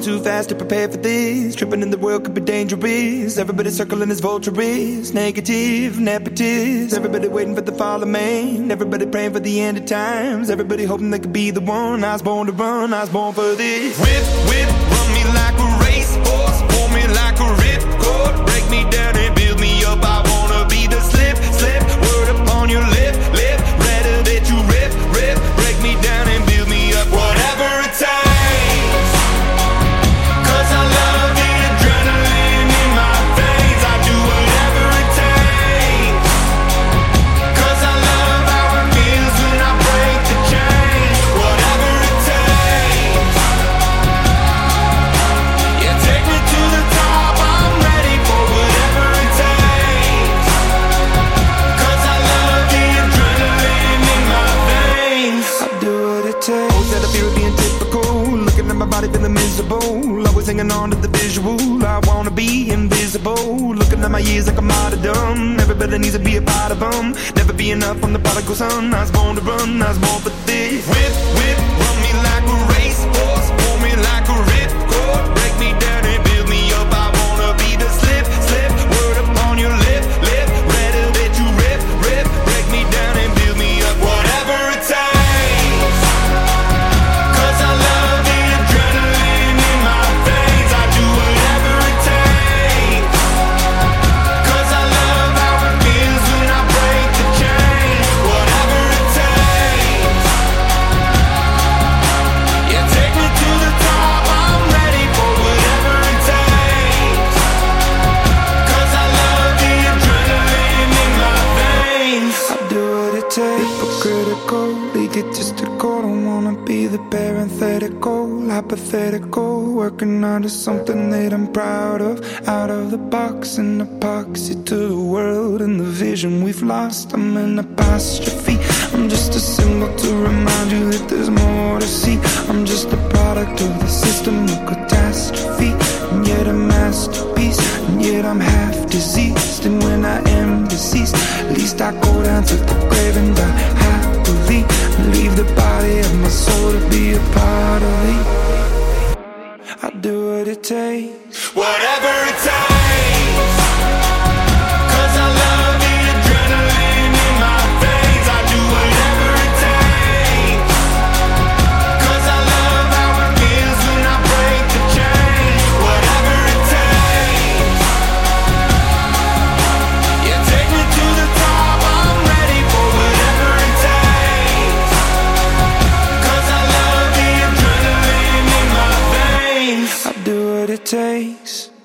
too fast to prepare for this. Tripping in the world could be dangerous. Everybody circling as vultures, negative, nepotist. Everybody waiting for the fall of man. Everybody praying for the end of times. Everybody hoping they could be the one. I was born to run, I was born for this. Whip, whip, run me like a racehorse, pull me like a ripcord, break me down and build me up. I wanna be the slip, slip, word upon your lip, lip, rather that you rip, rip, break me down and build me up. Whatever it takes, 'cause I love the adrenaline in my veins. I do whatever it takes, 'cause I love how it feels when I break the chain. Whatever it takes, yeah, take me to the top. I'm ready for whatever it takes, 'cause I love the adrenaline in my veins. I do what it takes. Always had a fear of being typical, looking at my body feeling miserable, always hanging on to the visual. I wanna be invisible, looking at my years like a martyrdom. Everybody needs to be a part of them. Never be enough on the prodigal son. I was born to run, I was born for this. Whip, whip, run me like a racehorse, pull me like a ripcord, break me down and build me up. I wanna be the slip, slip, word upon your lip, lip, rather that you rip, rip, break me down and build me up. Whatever it takes, 'cause I love the adrenaline in my veins. I do whatever it takes, 'cause I love how it feels when I break the chain. Whatever it takes, yeah, take me to the top. I'm ready for whatever it takes, 'cause I love the adrenaline in my veins. I do what it takes. Hypocritical, egotistical, don't wanna be the parenthetical, hypothetical, working onto something that I'm proud of. Out of the box, an epoxy to the world and the vision we've lost. I'm an apostrophe, I'm just a symbol to remind you that there's more to see. I'm just a product of the system of catastrophe, and yet a masterpiece, and yet I'm half diseased. And when I am deceased, at least I go down to the grave and die happily, and leave the body of my soul to be a part of me. I do what it takes, whatever it takes, 'cause I love the adrenaline in my veins. I do whatever it takes, 'cause I love how it feels when I break the chain. Whatever it takes, yeah, take me to the top. I'm ready for whatever it takes, 'cause I love the adrenaline in my veins. I do what it takes.